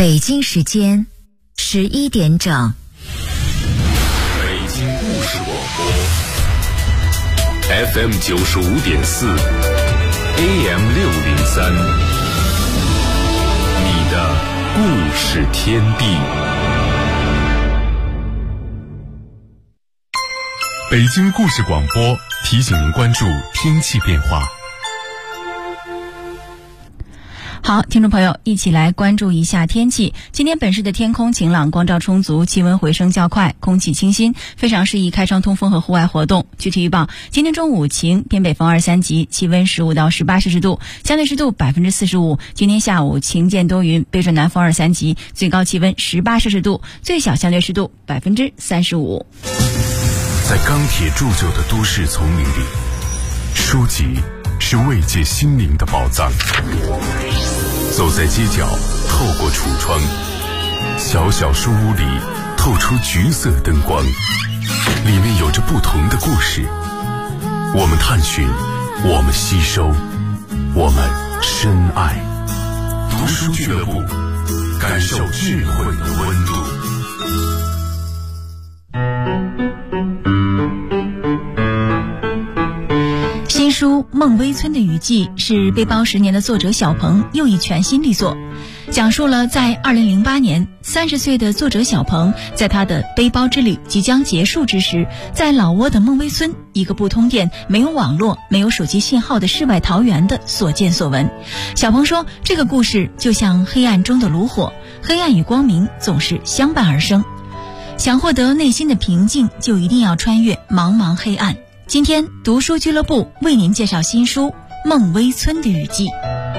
北京时间11点整。 北京故事广播 FM 95.4 AM 603，你的故事天地。北京故事广播提醒您关注天气变化。 好，听众朋友，一起来关注一下天气。今天本市的天空晴朗，光照充足，气温回升较快，空气清新，非常适宜开窗通风和户外活动。具体预报：今天中午晴，偏北风2、3级，气温15到18摄氏度，相对湿度45%。今天下午晴间多云，北转南风2、3级，最高气温18摄氏度，最小相对湿度35%。 在钢铁铸就的都市丛林里，书籍是慰藉心灵的宝藏。走在街角，透过橱窗，小小书屋里透出橘色灯光，里面有着不同的故事。我们探寻，我们吸收，我们深爱。读书俱乐部，感受智慧的温度。 新书《孟薇村的雨季》是背包10年的作者小鹏又一全新力作，讲述了在2008年30岁的作者小鹏在他的背包之旅即将结束之时，在老挝的孟薇村一个不通电、没有网络、没有手机信号的世外桃源的所见所闻。小鹏说，这个故事就像黑暗中的炉火，黑暗与光明总是相伴而生。想获得内心的平静，就一定要穿越茫茫黑暗。今天读书俱乐部为您介绍新书《孟薇村的雨季》。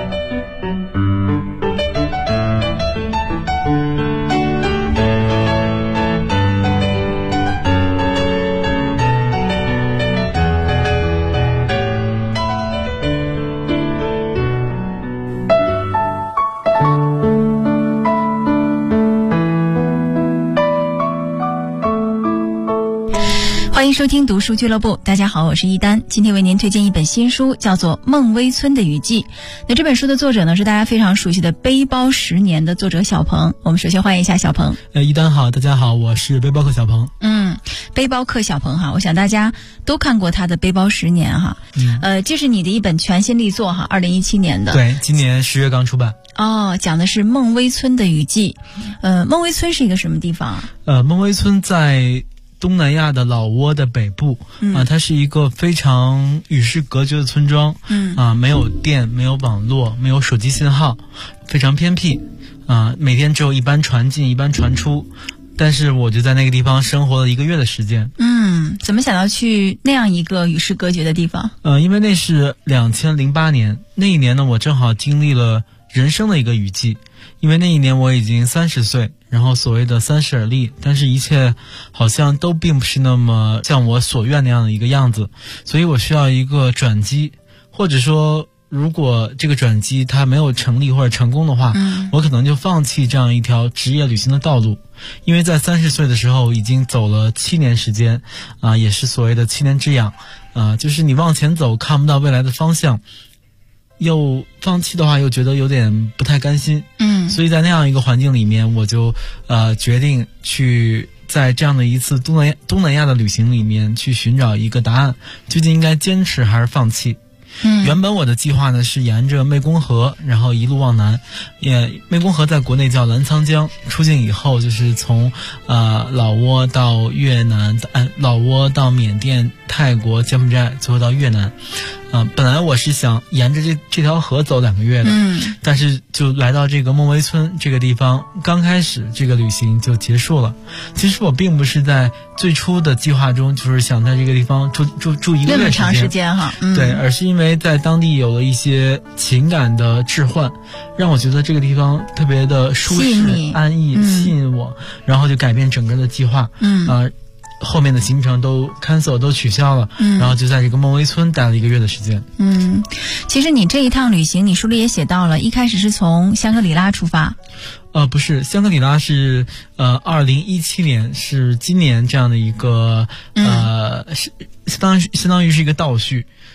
欢迎收听读书俱乐部，大家好，我是一丹。今天为您推荐一本新书，叫做《孟薇村的雨季》。那这本书的作者呢，是大家非常熟悉的背包10年的作者小鹏。我们首先欢迎一下小鹏。 一丹好，大家好，我是背包客小鹏。 背包客小鹏哈，我想大家都看过他的背包10年哈。这是你的一本全新力作哈，2017年的。 对，今年10月刚出版。 讲的是孟薇村的雨季。孟薇村是一个什么地方啊？ 孟薇村在东南亚的老挝的北部，它是一个非常与世隔绝的村庄，没有电，没有网络，没有手机信号，非常偏僻，每天只有一班船进一班船出，但是我就在那个地方生活了1个月的时间。 怎么想到去那样一个与世隔绝的地方？ 因为那是2008年，那一年呢，我正好经历了人生的一个雨季，因为那一年我已经30岁，然后所谓的30而立，但是一切好像都并不是那么像我所愿那样的一个样子，所以我需要一个转机，或者说如果这个转机它没有成立或者成功的话，我可能就放弃这样一条职业旅行的道路。因为在30岁的时候已经走了7年时间，也是所谓的7年之痒，就是你往前走看不到未来的方向，又放弃的话又觉得有点不太甘心，所以在那样一个环境里面，我就决定去在这样的一次东南亚的旅行里面去寻找一个答案，究竟应该坚持还是放弃。原本我的计划呢是沿着湄公河，然后一路往南。湄公河在国内叫澜沧江，出境以后就是从老挝到越南，老挝到缅甸、泰国、柬埔寨，最后到越南。本来我是想沿着这条河走2个月的，但是就来到这个孟薇村这个地方，刚开始这个旅行就结束了。其实我并不是在最初的计划中就是想在这个地方住1个月那么长时间哈， 对，而是因为在当地有了一些情感的置换，让我觉得这个地方特别的舒适、安逸，吸引我，然后就改变整个的计划。后面的行程都 cancel 都取消了，然后就在这个孟薇村待了1个月的时间。 其实你这一趟旅行，你书里也写到了，一开始是从香格里拉出发。 不是，香格里拉是2017年，是今年这样的一个是相当于是一个倒叙。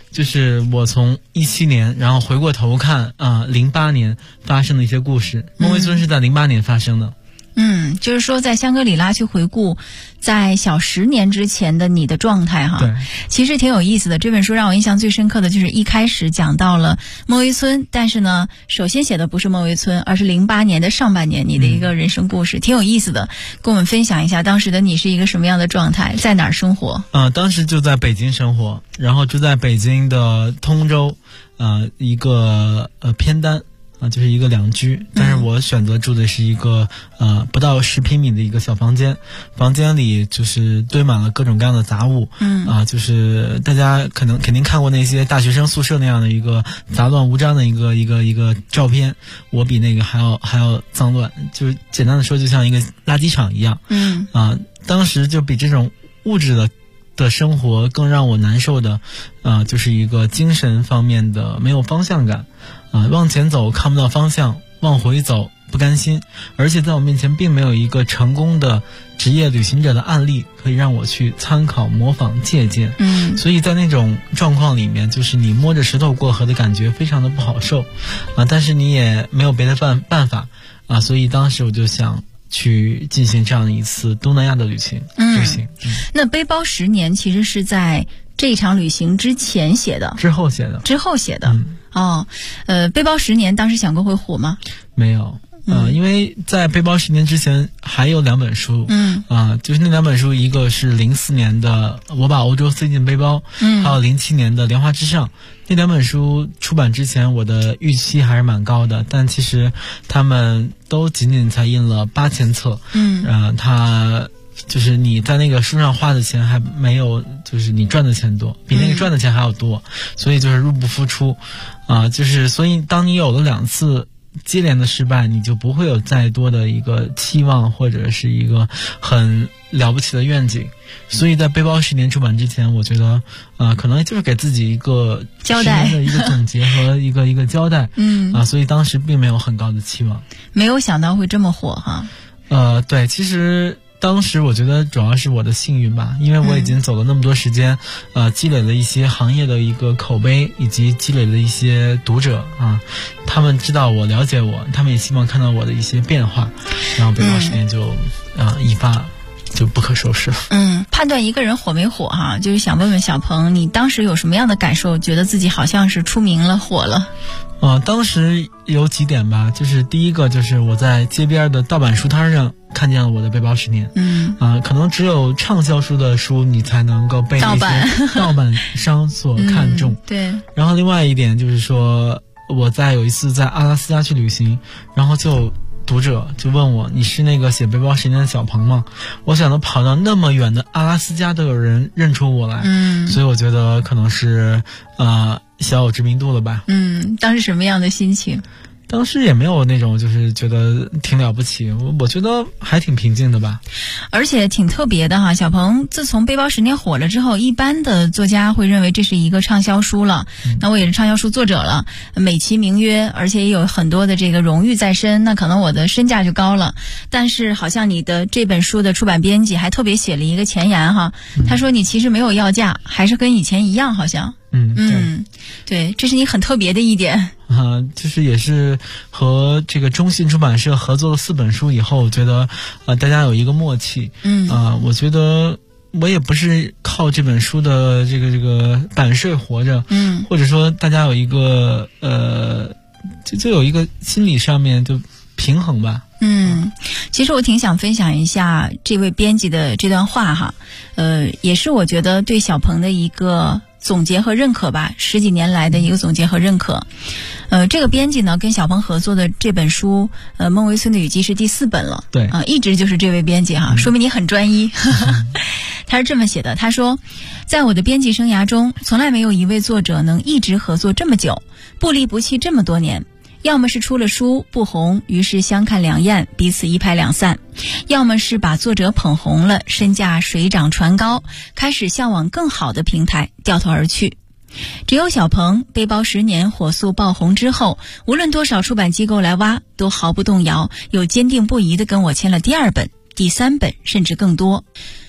就是我从17年，然后回过头看08年发生的一些故事。孟维村是在08年发生的。 就是说在香格里拉去回顾在小10年之前的你的状态哈。 对， 其实挺有意思的。这本书让我印象最深刻的就是一开始讲到了孟维村，但是呢，首先写的不是孟维村，而是08年的上半年你的一个人生故事，挺有意思的。跟我们分享一下当时的你是一个什么样的状态，在哪儿生活？ 当时就在北京生活，然后住在北京的通州，一个偏单。就是一个两居，但是我选择住的是一个不到10平米的一个小房间，房间里就是堆满了各种各样的杂物，就是大家肯定看过那些大学生宿舍那样的一个杂乱无章的一个照片，我比那个还要脏乱，就是简单的说就像一个垃圾场一样。当时就比这种物质的生活更让我难受的，就是一个精神方面的没有方向感，往前走看不到方向，往回走不甘心，而且在我面前并没有一个成功的职业旅行者的案例可以让我去参考、模仿、借鉴。所以在那种状况里面，就是你摸着石头过河的感觉非常的不好受，但是你也没有别的办法，所以当时我就想去进行这样一次东南亚的旅行。 那背包10年其实是在这场旅行之前写的， 之后写的。 背包10年当时想过会火吗？ 没有。因为在背包10年之前还有2本书，就是那2本书，一个是04年的我把欧洲塞进背包，还有07年的莲花之上。那2本书出版之前，我的预期还是蛮高的，但其实他们都仅仅才印了8000册，它就是你在那个书上花的钱还没有就是你赚的钱多，比那个赚的钱还要多，所以就是入不敷出，就是所以当你有了2次接连的失败，你就不会有再多的一个期望或者是一个很了不起的愿景。所以在背包10年出版之前，我觉得可能就是给自己一个交代 10年的一个总结和一个交代。所以当时并没有很高的期望， 没有想到会这么火哈。 对，其实当时我觉得主要是我的幸运吧，因为我已经走了那么多时间，积累了一些行业的一个口碑，以及积累了一些读者他们知道我，了解我，他们也希望看到我的一些变化，然后背包10年就一发就不可收拾了。 判断一个人火没火就是想问问小鹏，你当时有什么样的感受？觉得自己好像是出名了，火了？ 当时有几点吧，就是第一个就是我在街边的盗版书摊上看见了我的背包10年。可能只有畅销书的书你才能够被那些盗版商所看中。 对。 然后另外一点就是说，我有一次在阿拉斯加去旅行，然后就读者就问我，你是那个写背包10年的小鹏吗？我想到跑到那么远的阿拉斯加都有人认出我来，所以我觉得可能是小有知名度了吧。 当时什么样的心情？ 当时也没有那种就是觉得挺了不起，我觉得还挺平静的吧。 而且挺特别的哈，小鹏自从背包10年火了之后，一般的作家会认为这是一个畅销书了，那我也是畅销书作者了，美其名曰，而且也有很多的这个荣誉在身，那可能我的身价就高了。但是好像你的这本书的出版编辑还特别写了一个前言哈，他说你其实没有要价，还是跟以前一样好像。对，这是你很特别的一点。 就是也是和这个中信出版社合作了4本书以后，我觉得大家有一个默契。我觉得我也不是靠这本书的这个版税活着，或者说大家有一个就有一个心理上面就平衡吧。 其实我挺想分享一下这位编辑的这段话哈，也是我觉得对小鹏的一个总结和认可吧，10几年来的一个总结和认可。这个编辑呢跟小鹏合作的这本书孟维村的雨季是第4本了。 对， 一直就是这位编辑哈，说明你很专一。他是这么写的，他说，在我的编辑生涯中，从来没有一位作者能一直合作这么久，不离不弃这么多年。要么是出了书不红，于是相看两厌，彼此一拍两散；要么是把作者捧红了，身价水涨船高，开始向往更好的平台，掉头而去。只有小鹏背包10年火速爆红之后，无论多少出版机构来挖，都毫不动摇，又坚定不移地跟我签了第2本、第3本，甚至更多。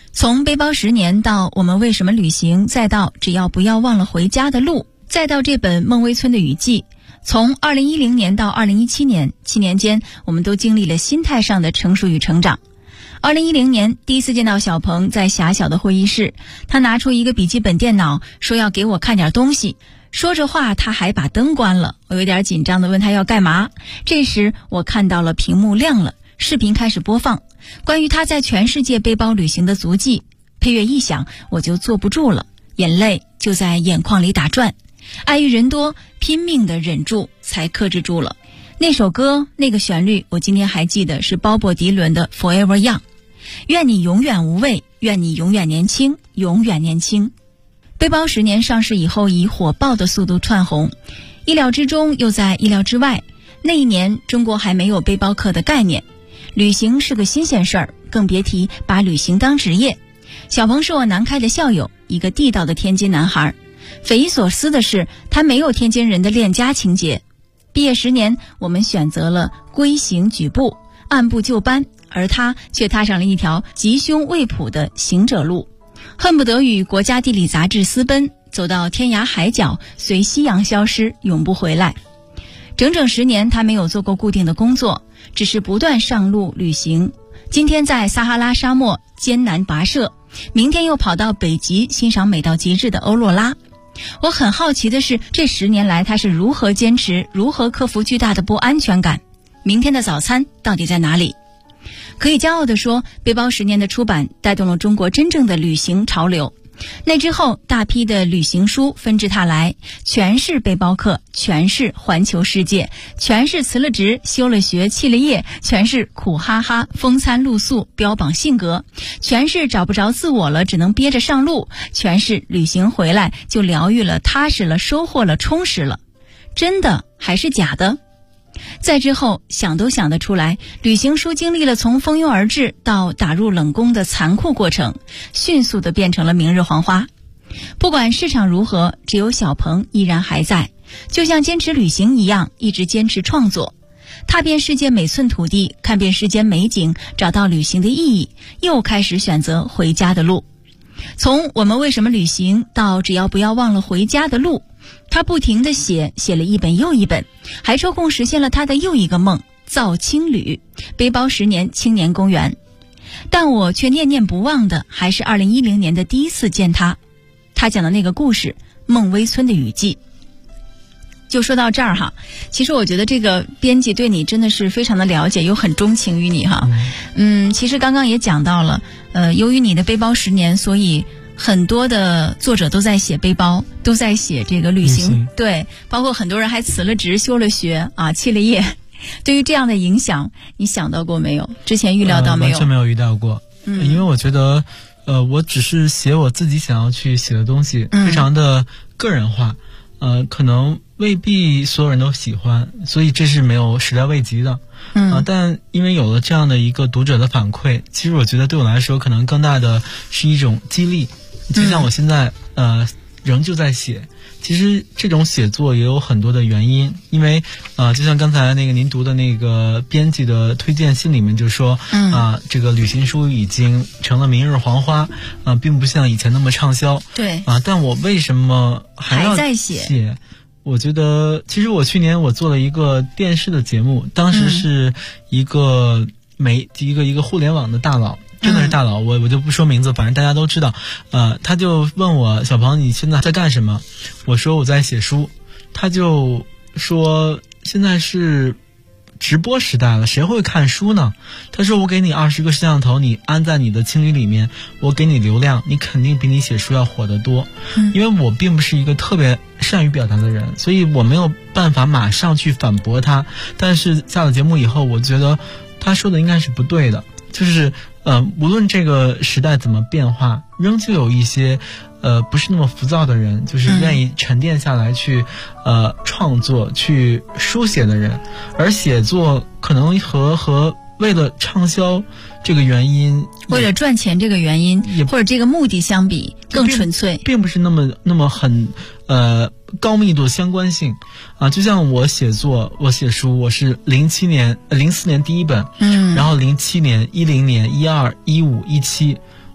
从背包10年到我们为什么旅行，再到只要不要忘了回家的路，再到这本孟薇村的雨季，从2010年到2017年，7年间我们都经历了心态上的成熟与成长。2010年第一次见到小鹏在狭小的会议室，他拿出一个笔记本电脑，说要给我看点东西，说着话他还把灯关了，我有点紧张地问他要干嘛。这时我看到了屏幕亮了，视频开始播放，关于他在全世界背包旅行的足迹。配乐一响，我就坐不住了，眼泪就在眼眶里打转。碍于人多，拼命地忍住，才克制住了。那首歌，那个旋律，我今天还记得，是鲍勃迪伦的 Forever Young。愿你永远无畏，愿你永远年轻，永远年轻。背包10年上市以后，以火爆的速度窜红，意料之中又在意料之外。那一年中国还没有背包客的概念，旅行是个新鲜事儿，更别提把旅行当职业。小鹏是我南开的校友，一个地道的天津男孩。匪夷所思的是，他没有天津人的恋家情节。毕业10年，我们选择了归行举步，按部就班，而他却踏上了一条吉凶未卜的行者路，恨不得与国家地理杂志私奔，走到天涯海角，随夕阳消失，永不回来。整整10年，他没有做过固定的工作，只是不断上路旅行。今天在撒哈拉沙漠艰难跋涉，明天又跑到北极欣赏美到极致的欧若拉。我很好奇的是，这10年来他是如何坚持，如何克服巨大的不安全感？明天的早餐到底在哪里？可以骄傲地说，背包10年的出版带动了中国真正的旅行潮流。那之后，大批的旅行书纷至沓来，全是背包客，全是环球世界，全是辞了职休了学弃了业，全是苦哈哈风餐露宿标榜性格，全是找不着自我了只能憋着上路，全是旅行回来就疗愈了，踏实了，收获了，充实了。真的还是假的？再之后想都想得出来，旅行书经历了从蜂拥而至到打入冷宫的残酷过程，迅速地变成了明日黄花。不管市场如何，只有小鹏依然还在，就像坚持旅行一样，一直坚持创作，踏遍世界每寸土地，看遍世间美景，找到旅行的意义，又开始选择回家的路。从我们为什么旅行到只要不要忘了回家的路，他不停地写了一本又一本，还抽空实现了他的又一个梦，造青旅，背包10年青年公园。但我却念念不忘的还是2010年的第一次见他讲的那个故事，孟薇村的雨季。就说到这儿哈，其实我觉得这个编辑对你真的是非常的了解，又很钟情于你哈。其实刚刚也讲到了，由于你的背包10年，所以很多的作者都在写背包，都在写这个旅行，对，包括很多人还辞了职休了学啊，弃了业。对于这样的影响，你想到过没有？之前预料到没有？ 完全没有预料过。因为我觉得我只是写我自己想要去写的东西，非常的个人化，可能未必所有人都喜欢，所以这是没有始料未及的。但因为有了这样的一个读者的反馈，其实我觉得对我来说可能更大的是一种激励。就像我现在仍旧在写，其实这种写作也有很多的原因，因为就像刚才那个您读的那个编辑的推荐信里面就说，这个旅行书已经成了明日黄花，并不像以前那么畅销。 对但我为什么还要在写？ 我觉得其实我去年我做了一个电视的节目，当时是一个一个互联网的大佬，真的是大佬，我就不说名字，反正大家都知道。他就问我，小鹏你现在在干什么？我说我在写书。他就说现在是直播时代了，谁会看书呢？他说我给你20个摄像头，你安在你的青旅里面，我给你流量，你肯定比你写书要火得多。因为我并不是一个特别善于表达的人，所以我没有办法马上去反驳他。但是下了节目以后，我觉得他说的应该是不对的，就是无论这个时代怎么变化，仍旧有一些不是那么浮躁的人，就是愿意沉淀下来去创作去书写的人。而写作可能和为了畅销这个原因， 为了赚钱这个原因或者这个目的相比更纯粹， 并不是那么很高密度的相关性就像我写作我写书，我是04年第一本，然后07年10年121517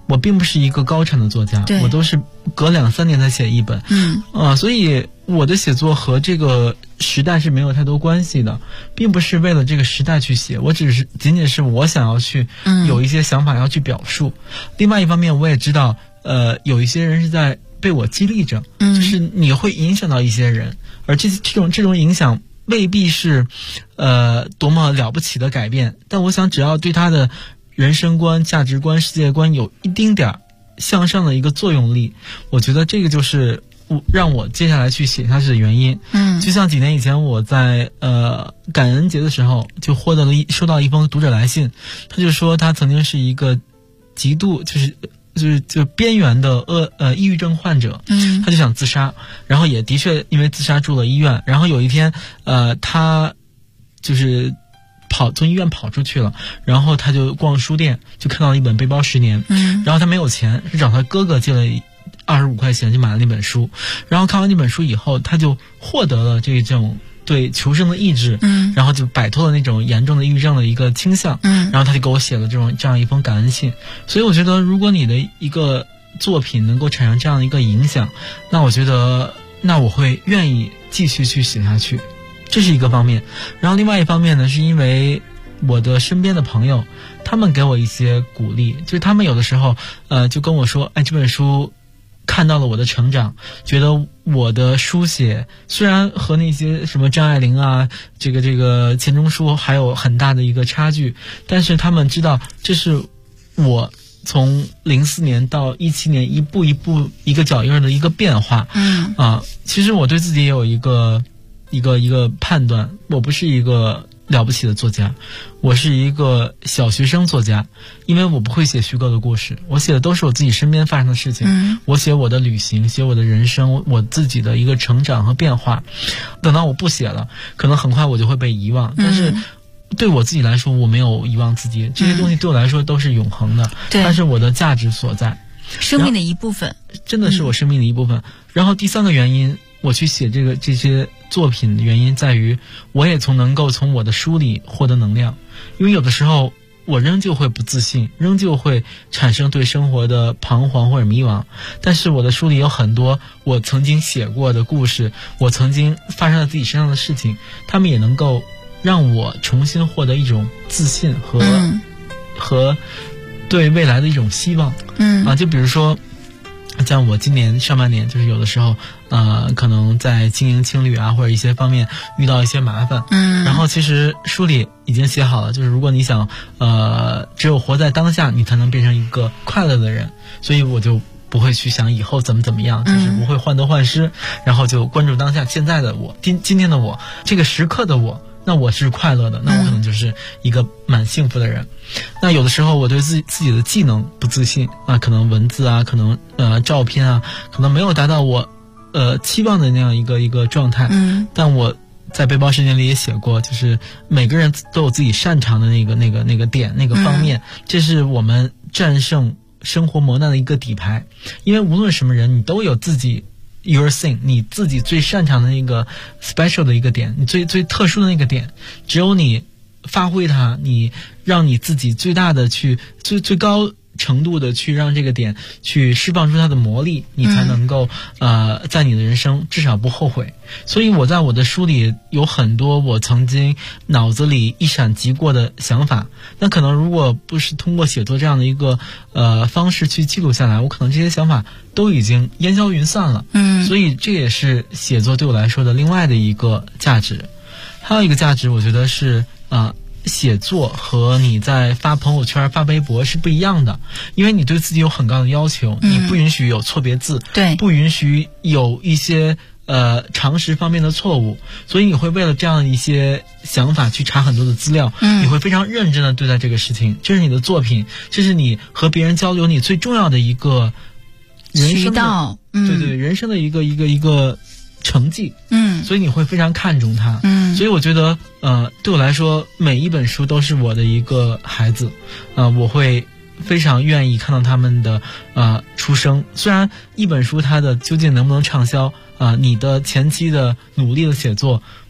我并不是一个高产的作家，我都是隔2-3年才写一本，所以我的写作和这个时代是没有太多关系的，并不是为了这个时代去写，我仅仅是我想要去有一些想法要去表述。另外一方面，我也知道，有一些人是在被我激励着，就是你会影响到一些人，而这种影响未必是多么了不起的改变，但我想只要对他的人生观、价值观、世界观有一丁点向上的一个作用力，我觉得这个就是让我接下来去写下去的原因。就像几年以前我在感恩节的时候就收到一封读者来信，他就说他曾经是一个极度就是边缘的抑郁症患者，他就想自杀，然后也的确因为自杀住了医院，然后有一天他就是从医院跑出去了，然后他就逛书店，就看到了一本《背包10年》，然后他没有钱，是找他哥哥借了25块钱就买了那本书，然后看完那本书以后，他就获得了这种对求生的意志，然后就摆脱了那种严重的抑郁症的一个倾向，然后他就给我写了这样一封感恩信。所以我觉得，如果你的一个作品能够产生这样的一个影响，那我觉得，那我会愿意继续去写下去，这是一个方面。然后另外一方面呢，是因为我的身边的朋友，他们给我一些鼓励，就是他们有的时候就跟我说，这本书看到了我的成长，觉得我的书写虽然和那些什么张爱玲啊，这个钱钟书还有很大的一个差距，但是他们知道这是我从04年到17年一步一步一个脚印的一个变化。其实我对自己也有一个判断，我不是一个了不起的作家，我是一个小学生作家，因为我不会写虚构的故事，我写的都是我自己身边发生的事情，我写我的旅行，写我的人生，我自己的一个成长和变化。等到我不写了，可能很快我就会被遗忘，但是对我自己来说，我没有遗忘自己，这些东西对我来说都是永恒的，它是我的价值所在， 生命的一部分， 真的是我生命的一部分。然后第三个原因，我去写这些作品的原因在于，我也能够从我的书里获得能量。因为有的时候我仍旧会不自信，仍旧会产生对生活的彷徨或者迷惘，但是我的书里有很多我曾经写过的故事，我曾经发生在自己身上的事情，他们也能够让我重新获得一种自信和对未来的一种希望。就比如说像我今年上半年，就是有的时候可能在经营青旅啊或者一些方面遇到一些麻烦，然后其实书里已经写好了，就是如果你想只有活在当下，你才能变成一个快乐的人，所以我就不会去想以后怎么样，就是不会患得患失，然后就关注当下现在的我，今天的我，这个时刻的我，那我是快乐的，那我可能就是一个蛮幸福的人。那有的时候我对自己的技能不自信可能文字啊，可能照片啊，可能没有达到我期望的那样一个状态。但我在背包10年里也写过，就是每个人都有自己擅长的那个点那个方面，这是我们战胜生活磨难的一个底牌。因为无论什么人，你都有自己your thing， 你自己最擅长的那个 special 的一个点，你最特殊的那个点，只有你发挥它，你让你自己最大的去最高程度的去让这个点去释放出它的魔力，你才能够在你的人生至少不后悔。所以我在我的书里有很多我曾经脑子里一闪即过的想法，那可能如果不是通过写作这样的一个方式去记录下来，我可能这些想法都已经烟消云散了。所以这也是写作对我来说的另外的一个价值。还有一个价值，我觉得是写作和你在发朋友圈发微博是不一样的，因为你对自己有很高的要求，你不允许有错别字， 对， 不允许有一些常识方面的错误，所以你会为了这样一些想法去查很多的资料，你会非常认真的对待这个事情，这是你的作品，这是你和别人交流你最重要的一个人生的渠道，对，人生的一个成绩，所以你会非常看重它，所以我觉得对我来说每一本书都是我的一个孩子，我会非常愿意看到他们的出生。虽然一本书它的究竟能不能畅销你的前期的努力的写作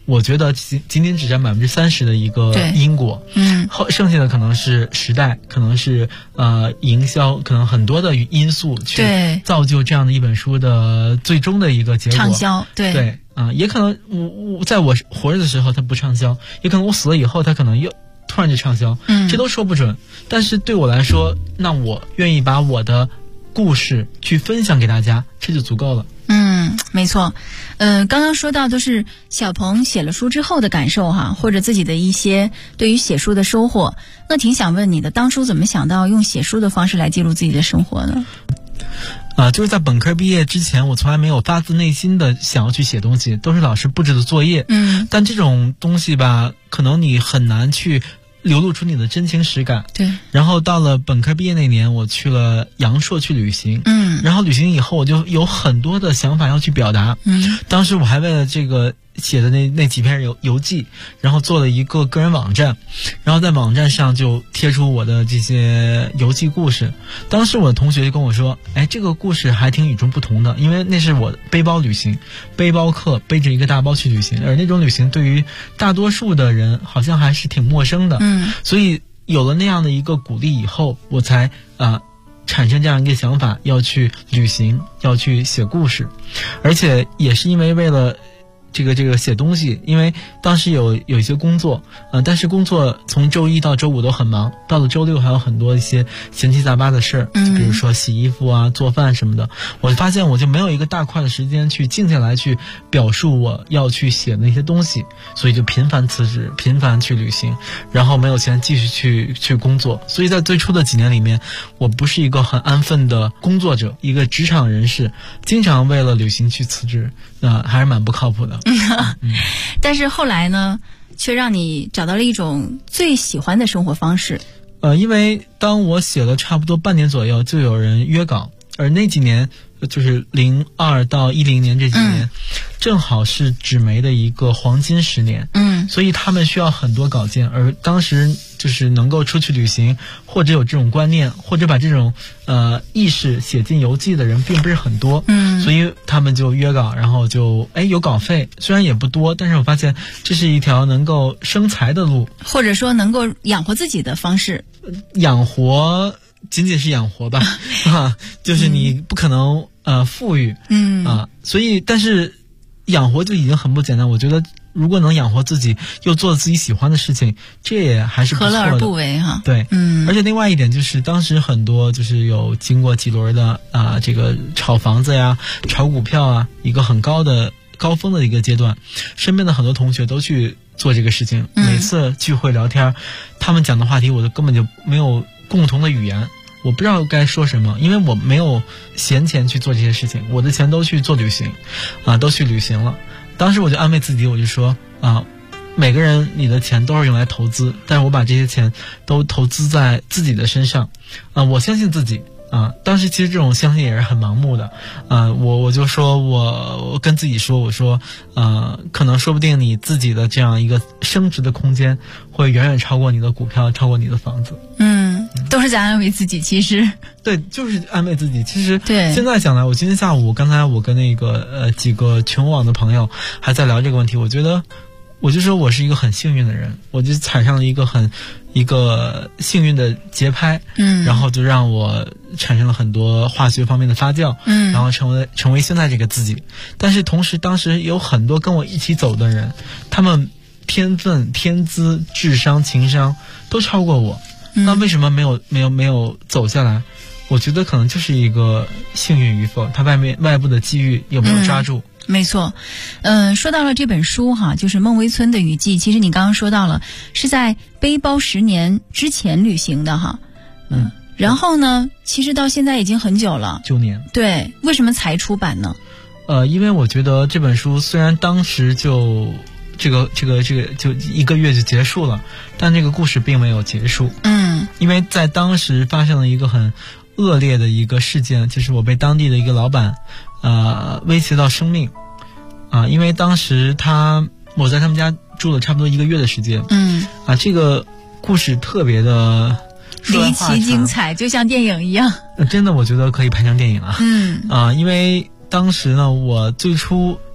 我觉得仅仅只占30%的一个因果，剩下的可能是时代，可能是营销，可能很多的因素去造就这样的一本书的最终的一个结果。 畅销，对也可能我在我活着的时候它不畅销，也可能我死了以后它可能又突然就畅销，这都说不准。但是对我来说，那我愿意把我的故事去分享给大家，这就足够了。 没错。刚刚说到都是小鹏写了书之后的感受哈，或者自己的一些对于写书的收获。那挺想问你的，当初怎么想到用写书的方式来记录自己的生活呢？ 就是在本科毕业之前，我从来没有发自内心的想要去写东西，都是老师布置的作业。但这种东西吧，可能你很难去流露出你的真情实感。 对。 然后到了本科毕业那年，我去了阳朔去旅行。然后旅行以后，我就有很多的想法要去表达。当时我还为了这个写的那几篇游记，然后做了一个个人网站，然后在网站上就贴出我的这些游记故事。当时我的同学就跟我说，这个故事还挺与众不同的，因为那是我背包旅行，背包客背着一个大包去旅行，而那种旅行对于大多数的人好像还是挺陌生的。所以有了那样的一个鼓励以后，我才产生这样一个想法，要去旅行，要去写故事。而且也是因为为了这个写东西，因为当时有一些工作，但是工作从周一到周五都很忙，到了周六还有很多一些闲七杂八的事儿，比如说洗衣服啊、做饭什么的。我发现我就没有一个大块的时间去静下来去表述我要去写的那些东西，所以就频繁辞职，频繁去旅行，然后没有钱继续去工作。所以在最初的几年里面，我不是一个很安分的工作者，一个职场人士，经常为了旅行去辞职，还是蛮不靠谱的。 但是后来呢，却让你找到了一种最喜欢的生活方式。 因为当我写了差不多半年左右，就有人约稿，而那几年就是02到10年这几年，正好是纸媒的一个黄金10年。所以他们需要很多稿件，而当时就是能够出去旅行，或者有这种观念，或者把这种意识写进游记的人并不是很多。所以他们就约稿，然后就有稿费，虽然也不多，但是我发现这是一条能够生财的路， 或者说能够养活自己的方式。 养活仅仅是养活吧，就是你不可能富裕，所以但是养活就已经很不简单。我觉得如果能养活自己，又做自己喜欢的事情，这也还是不错的， 何乐而不为哈？ 对，而且另外一点就是，当时很多就是有经过几轮的这个炒房子呀、炒股票啊，一个很高峰的一个阶段，身边的很多同学都去做这个事情。每次聚会聊天，他们讲的话题我都根本就没有共同的语言，我不知道该说什么，因为我没有闲钱去做这些事情，我的钱都去做旅行，都去旅行了。当时我就安慰自己，我就说每个人你的钱都是用来投资，但是我把这些钱都投资在自己的身上，我相信自己。当时其实这种相信也是很盲目的，我就说我跟自己说，我说可能说不定你自己的这样一个升值的空间会远远超过你的股票，超过你的房子。 都是在安慰自己，其实对，就是安慰自己。其实对， 现在想来，我今天下午刚才我跟那个几个群网的朋友还在聊这个问题，我觉得我就说我是一个很幸运的人，我就踩上了一个幸运的节拍，然后就让我产生了很多化学方面的发酵，然后成为现在这个自己。但是同时当时有很多跟我一起走的人，他们天分、天资、智商、情商都超过我，那为什么没有走下来？我觉得可能就是一个幸运与否，他外部的机遇有没有抓住。 没错。说到了这本书哈，就是孟薇村的雨季，其实你刚刚说到了是在背包10年之前旅行的哈。然后呢，其实到现在已经很久了，9年。对，为什么才出版呢？ 因为我觉得这本书虽然当时就这个就1个月就结束了，但这个故事并没有结束。因为在当时发生了一个很恶劣的一个事件，就是我被当地的一个老板威胁到生命因为当时我在他们家住了差不多1个月的时间。这个故事特别的离奇精彩，就像电影一样。 真的，我觉得可以拍成电影因为当时呢，我最初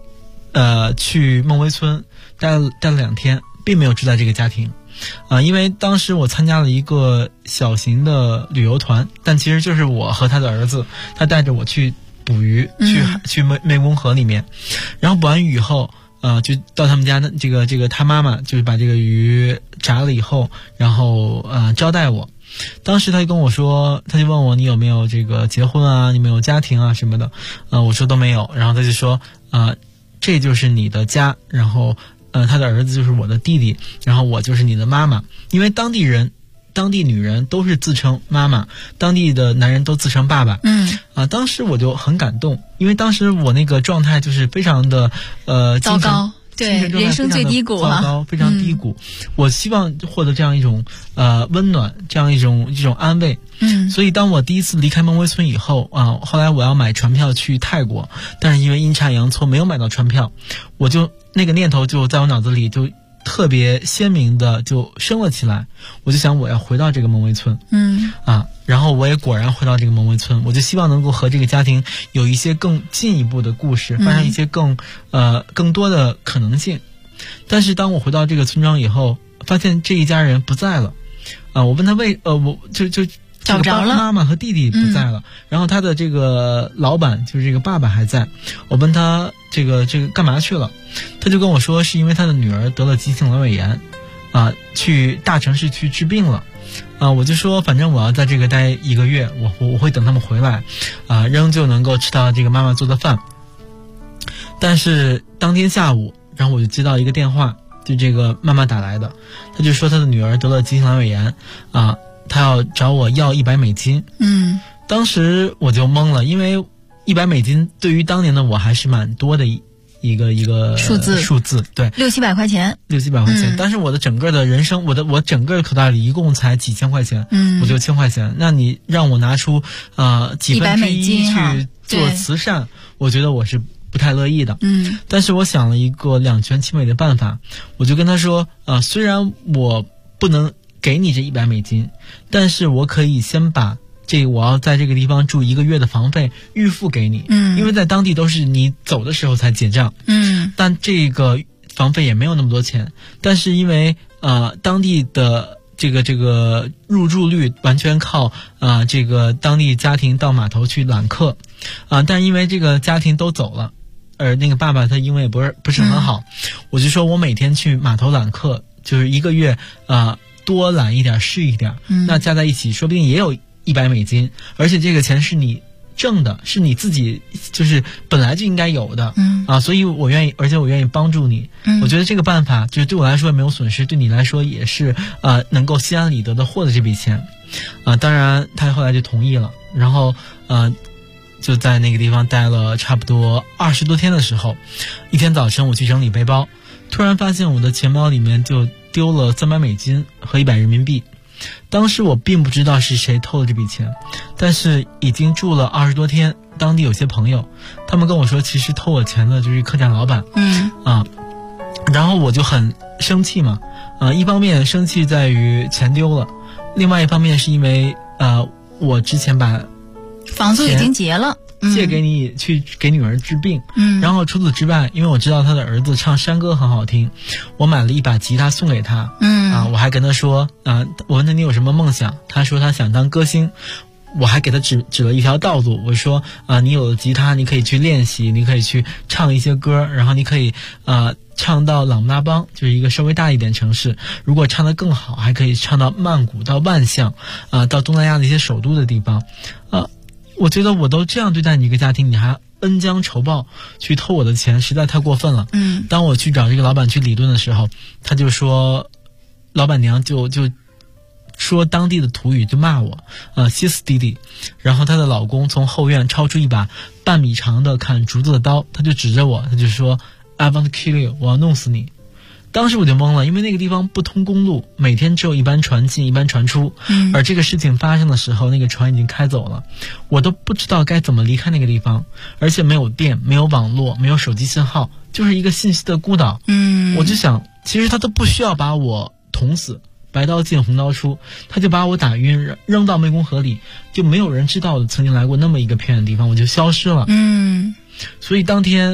去孟威村待了2天，并没有住在这个家庭。因为当时我参加了一个小型的旅游团，但其实就是我和他的儿子，他带着我去捕鱼，去湄公河里面，然后捕完鱼以后，就到他们家的这个他妈妈就是把这个鱼炸了以后，然后招待我。当时他就跟我说，他就问我你有没有这个结婚啊，你有没有家庭啊什么的，我说都没有，然后他就说这就是你的家，然后他的儿子就是我的弟弟，然后我就是你的妈妈。因为当地女人都是自称妈妈，当地的男人都自称爸爸。当时我就很感动，因为当时我那个状态就是非常的糟糕，对，人生最低谷糟糕，非常低谷。我希望获得这样一种温暖，这样一种安慰。所以当我第一次离开孟威村以后后来我要买船票去泰国，但是因为阴差阳错没有买到船票，我就那个念头就在我脑子里就特别鲜明的就升了起来，我就想我要回到这个孟威村。然后我也果然回到这个孟威村，我就希望能够和这个家庭有一些更进一步的故事，发生一些更多的可能性。但是当我回到这个村庄以后，发现这一家人不在了。我问他我就找不着了， 妈妈和弟弟不在了，然后他的这个老板就是这个爸爸还在。我问他这个干嘛去了，他就跟我说是因为他的女儿得了急性阑尾炎去大城市去治病了。我就说反正我要在这个待1个月，我会等他们回来仍旧能够吃到这个妈妈做的饭。但是当天下午，然后我就接到一个电话，就这个妈妈打来的，他就说他的女儿得了急性阑尾炎他要找我要$100。当时我就懵了，因为$100对于当年的我还是蛮多的一个数字，对 ，600-700块钱 ，600-700块钱。但是我的整个的人生，我整个口袋里一共才几千块钱，5-6千块钱。那你让我拿出几分之一去做慈善，我觉得我是不太乐意的。但是我想了一个两全其美的办法，我就跟他说虽然我不能给你这$100，但是我可以先把我要在这个地方住1个月的房费预付给你。因为在当地都是你走的时候才结账。但这个房费也没有那么多钱，但是因为当地的这个入住率完全靠这个当地家庭到码头去揽客但是因为这个家庭都走了，而那个爸爸他英文也不是很好，我就说我每天去码头揽客，就是1个月多揽一点是一点，那加在一起说不定也有$100，而且这个钱是你挣的，是你自己就是本来就应该有的。所以我愿意，而且我愿意帮助你。我觉得这个办法就是对我来说也没有损失，对你来说也是能够心安理得的获得这笔钱。当然他后来就同意了，然后就在那个地方待了差不多20多天的时候，一天早晨我去整理背包，突然发现我的钱包里面就丢了$300和100人民币。当时我并不知道是谁偷了这笔钱，但是已经住了20多天，当地有些朋友他们跟我说其实偷我钱的就是客栈老板。然后我就很生气嘛，一方面生气在于钱丢了，另外一方面是因为我之前把房租已经结了， 借给你去给女儿治病。然后除此之外，因为我知道他的儿子唱山歌很好听，我买了一把吉他送给他。我还跟他说我问他你有什么梦想，他说他想当歌星。我还给他指了一条道路，我说你有了吉他，你可以去练习，你可以去唱一些歌，然后你可以唱到琅勃拉邦，就是一个稍微大一点城市，如果唱得更好还可以唱到曼谷，到万象到东南亚的一些首都的地方。我觉得我都这样对待你一个家庭，你还恩将仇报去偷我的钱，实在太过分了。当我去找这个老板去理论的时候，他就说老板娘就说当地的土语就骂我歇斯底里。然后她的老公从后院抄出一把半米长的砍竹子的刀，他就指着我，他就说 I want to kill you， 我要弄死你。当时我就懵了，因为那个地方不通公路，每天只有一班船进一班船出，而这个事情发生的时候那个船已经开走了，我都不知道该怎么离开那个地方，而且没有电，没有网络，没有手机信号，就是一个信息的孤岛。我就想其实他都不需要把我捅死，白刀进红刀出，他就把我打晕扔到湄公河里，就没有人知道我曾经来过那么一个偏远的地方，我就消失了。所以当天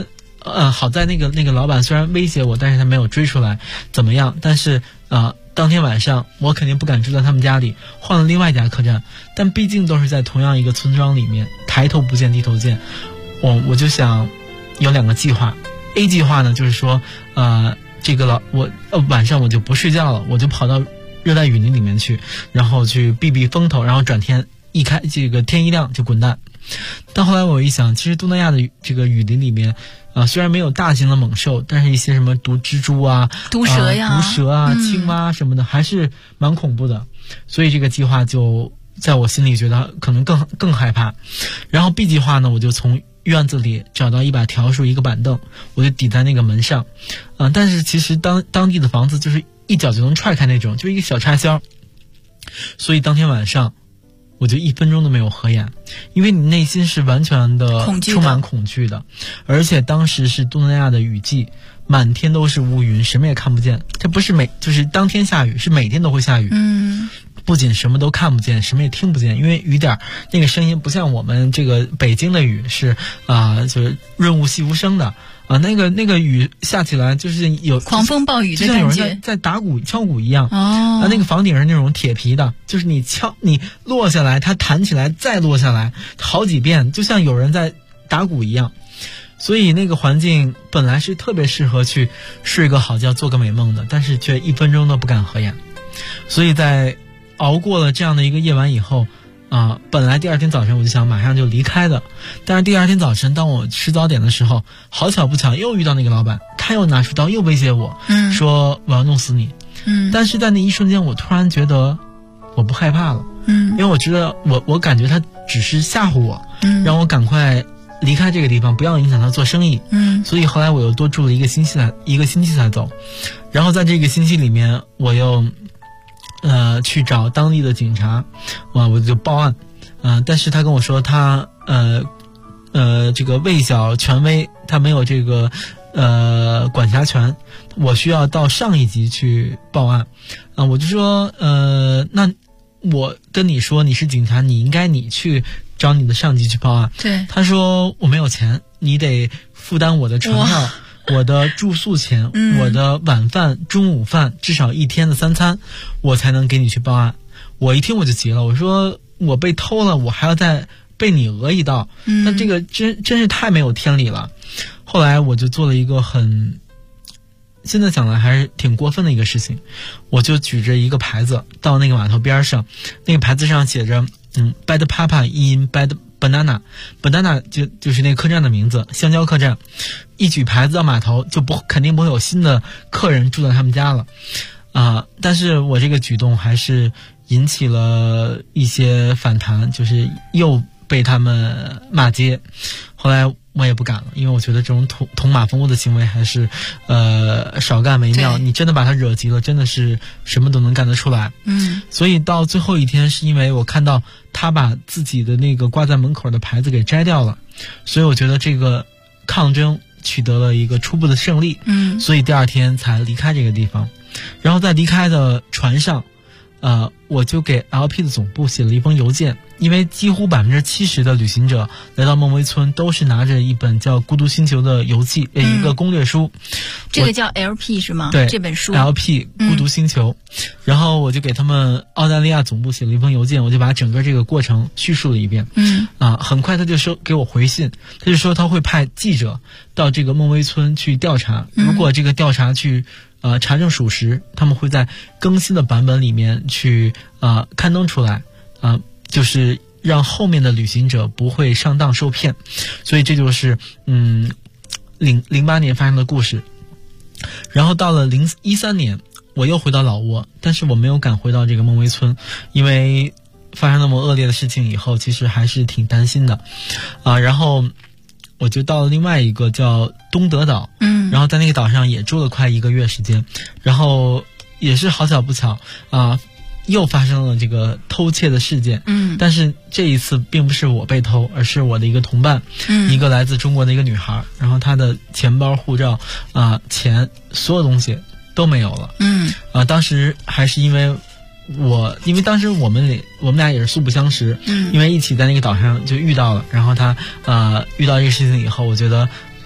好在那个老板虽然威胁我，但是他没有追出来怎么样，但是当天晚上我肯定不敢住在他们家里，换了另外一家客栈，但毕竟都是在同样一个村庄里面，抬头不见低头见，我就想有2个计划。 A 计划呢，就是说晚上我就不睡觉了，我就跑到热带雨林里面去，然后去避避风头，然后转天天一亮就滚蛋。但后来我一想，其实东南亚的这个雨林里面虽然没有大型的猛兽，但是一些什么毒蜘蛛啊、 毒蛇呀、 青蛙什么的，还是蛮恐怖的。所以这个计划就在我心里觉得可能更害怕。然后 B 计划呢，我就从院子里找到一把笤帚、一个板凳，我就抵在那个门上。但是其实当地的房子就是一脚就能踹开那种，就一个小插销。所以当天晚上我就1分钟都没有合眼，因为你内心是完全的充满恐惧的，而且当时是东南亚的雨季，满天都是乌云，什么也看不见。这不是就是当天下雨，是每天都会下雨。不仅什么都看不见，什么也听不见，因为雨点那个声音不像我们这个北京的雨是就是润物细无声的那个雨下起来就是有狂风暴雨的感觉， 就像有人在打鼓敲鼓一样。那个房顶是那种铁皮的，就是你落下来，它弹起来再落下来好几遍，就像有人在打鼓一样。所以那个环境本来是特别适合去睡个好觉、做个美梦的，但是却1分钟都不敢合眼。所以在熬过了这样的一个夜晚以后本来第2天早晨我就想马上就离开的，但是第2天早晨当我吃早点的时候，好巧不巧又遇到那个老板，他又拿出刀又威胁我，说我要弄死你。但是在那一瞬间我突然觉得我不害怕了，因为我觉得我感觉他只是吓唬我，让我赶快离开这个地方，不要影响他做生意。所以后来我又多住了一个星期才走。然后在这个星期里面，我又去找当地的警察，我就报案。但是他跟我说他这个未晓权威，他没有这个管辖权，我需要到上一级去报案。我就说那我跟你说你是警察，你应该你去找你的上级去报案。 对， 他说我没有钱，你得负担我的船票、我的住宿钱、我的晚饭、中午饭，至少1天的3餐，我才能给你去报案。我一听我就急了，我说我被偷了，我还要再被你讹一道，那这个真是太没有天理了。后来我就做了一个现在想来还是挺过分的一个事情，我就举着一个牌子到那个码头边上，那个牌子上写着Bad Papa in Bad Banana 就是那个客栈的名字，香蕉客栈。一举牌子到码头，就肯定不会有新的客人住在他们家了但是我这个举动还是引起了一些反弹，就是又被他们骂街。后来我也不敢了，因为我觉得这种捅马蜂窝的行为还是少干为妙。你真的把他惹急了，真的是什么都能干得出来。所以到最后一天，是因为我看到他把自己的那个挂在门口的牌子给摘掉了，所以我觉得这个抗争取得了一个初步的胜利。所以第2天才离开这个地方。然后在离开的船上我就给 LP 的总部写了一封邮件，因为几乎70%的旅行者来到孟威村都是拿着一本叫《孤独星球》的游记，一个攻略书。 这个叫 LP 是吗？ 对， 这本书 LP 孤独星球。然后我就给他们澳大利亚总部写了一封邮件，我就把整个这个过程叙述了一遍。很快他就给我回信，他就说他会派记者到这个孟威村去调查，如果这个调查去查证属实，他们会在更新的版本里面去刊登出来，就是让后面的旅行者不会上当受骗。所以这就是08年发生的故事。然后到了13年，我又回到老挝，但是我没有敢回到这个孟威村，因为发生那么恶劣的事情以后，其实还是挺担心的然后我就到了另外一个叫东德岛，然后在那个岛上也住了快1个月时间。然后也是好巧不巧又发生了这个偷窃的事件。但是这一次并不是我被偷，而是我的一个同伴，一个来自中国的一个女孩，然后她的钱包、护照钱，所有东西都没有了。当时还是因为当时我们俩也是素不相识，因为一起在那个岛上就遇到了。然后他遇到这个事情以后，我觉得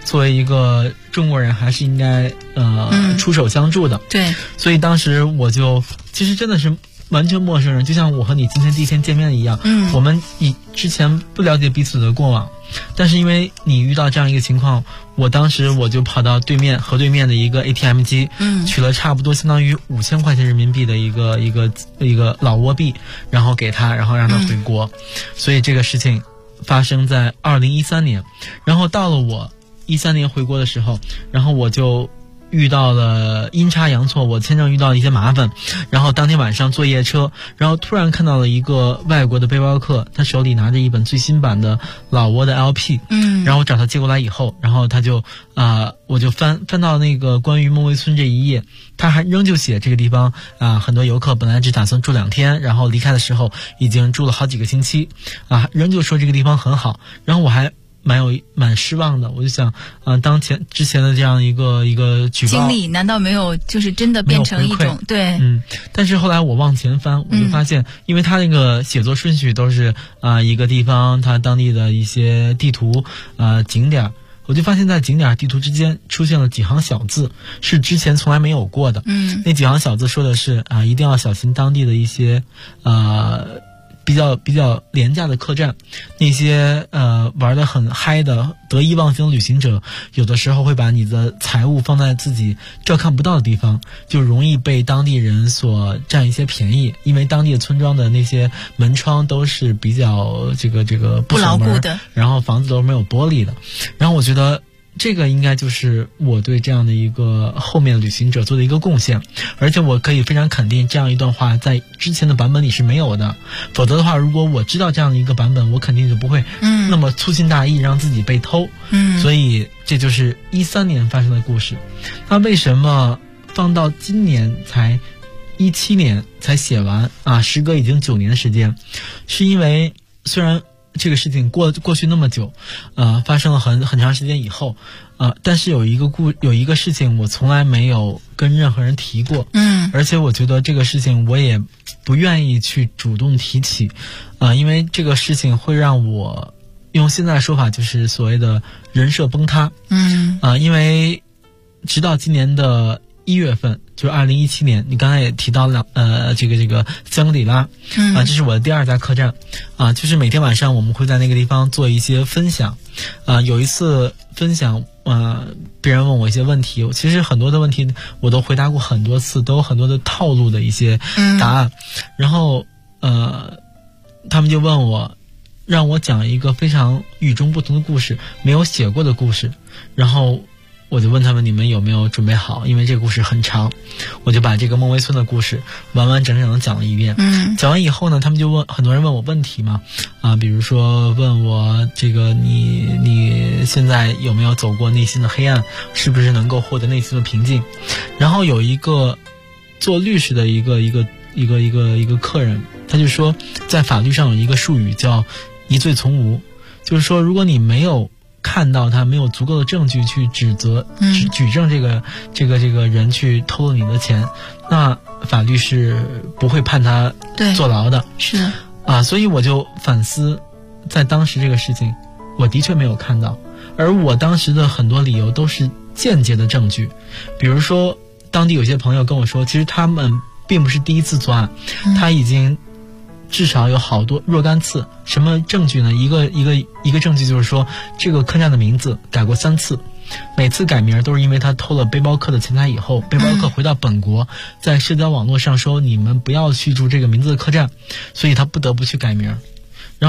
作为一个中国人，还是应该出手相助的。 对， 所以当时我就其实真的是完全陌生人，就像我和你今天第一天见面一样。我们之前不了解彼此的过往，但是因为你遇到这样一个情况，当时我就跑到河对面的一个 ATM 机，取了差不多相当于5000块钱人民币的一个老挝币，然后给他，然后让他回国。所以这个事情发生在2013年，然后到了我13年回国的时候，然后我就遇到了阴差阳错，我签证遇到了一些麻烦，然后当天晚上坐夜车，然后突然看到了一个外国的背包客，他手里拿着一本最新版的老挝的 LP，然后我找他借过来以后，然后他就我就翻到那个关于孟卫村这一页，他还仍旧写这个地方很多游客本来只打算住2天，然后离开的时候已经住了好几个星期，仍旧说这个地方很好，然后我还蛮失望的，我就想之前的这样一个举报经历难道没有就是真的变成一种对但是后来我往前翻，我就发现因为他那个写作顺序都是一个地方他当地的一些地图景点，我就发现在景点地图之间出现了几行小字，是之前从来没有过的。那几行小字说的是一定要小心当地的一些比较廉价的客栈，那些玩得很嗨的得意忘形的旅行者，有的时候会把你的财物放在自己照看不到的地方，就容易被当地人所占一些便宜，因为当地的村庄的那些门窗都是比较这个不牢固的，然后房子都是没有玻璃的，然后我觉得这个应该就是我对这样的一个后面的旅行者做的一个贡献，而且我可以非常肯定这样一段话在之前的版本里是没有的，否则的话如果我知道这样的一个版本，我肯定就不会那么粗心大意让自己被偷。所以这就是13年发生的故事。那为什么放到今年才17年才写完时隔已经9年的时间，是因为虽然这个事情过去那么久，发生了很长时间以后，但是有一个事情我从来没有跟任何人提过，而且我觉得这个事情我也不愿意去主动提起，因为这个事情会让我用现在的说法就是所谓的人设崩塌，因为直到今年的1月份，就是2017年，你刚才也提到了这个香格里拉，这是我的第2家客栈，就是每天晚上我们会在那个地方做一些分享，有一次分享别人问我一些问题，其实很多的问题我都回答过很多次，都有很多的套路的一些答案，然后他们就问我，让我讲一个非常与众不同的故事，没有写过的故事，然后我就问他们你们有没有准备好，因为这个故事很长，我就把这个孟卫村的故事完完整整的讲了一遍。讲完以后呢，他们就很多人问我问题嘛，比如说问我这个你现在有没有走过内心的黑暗，是不是能够获得内心的平静。然后有一个做律师的一个客人，他就说在法律上有一个术语叫疑罪从无，就是说如果你没有看到他没有足够的证据去举证这个人去偷了你的钱，那法律是不会判他坐牢的。 是的所以我就反思，在当时这个事情我的确没有看到，而我当时的很多理由都是间接的证据，比如说当地有些朋友跟我说，其实他们并不是第一次作案，他已经至少有好多若干次。什么证据呢？一个证据就是说，这个客栈的名字改过3次，每次改名都是因为他偷了背包客的钱财以后，背包客回到本国，在社交网络上说你们不要去住这个名字的客栈，所以他不得不去改名。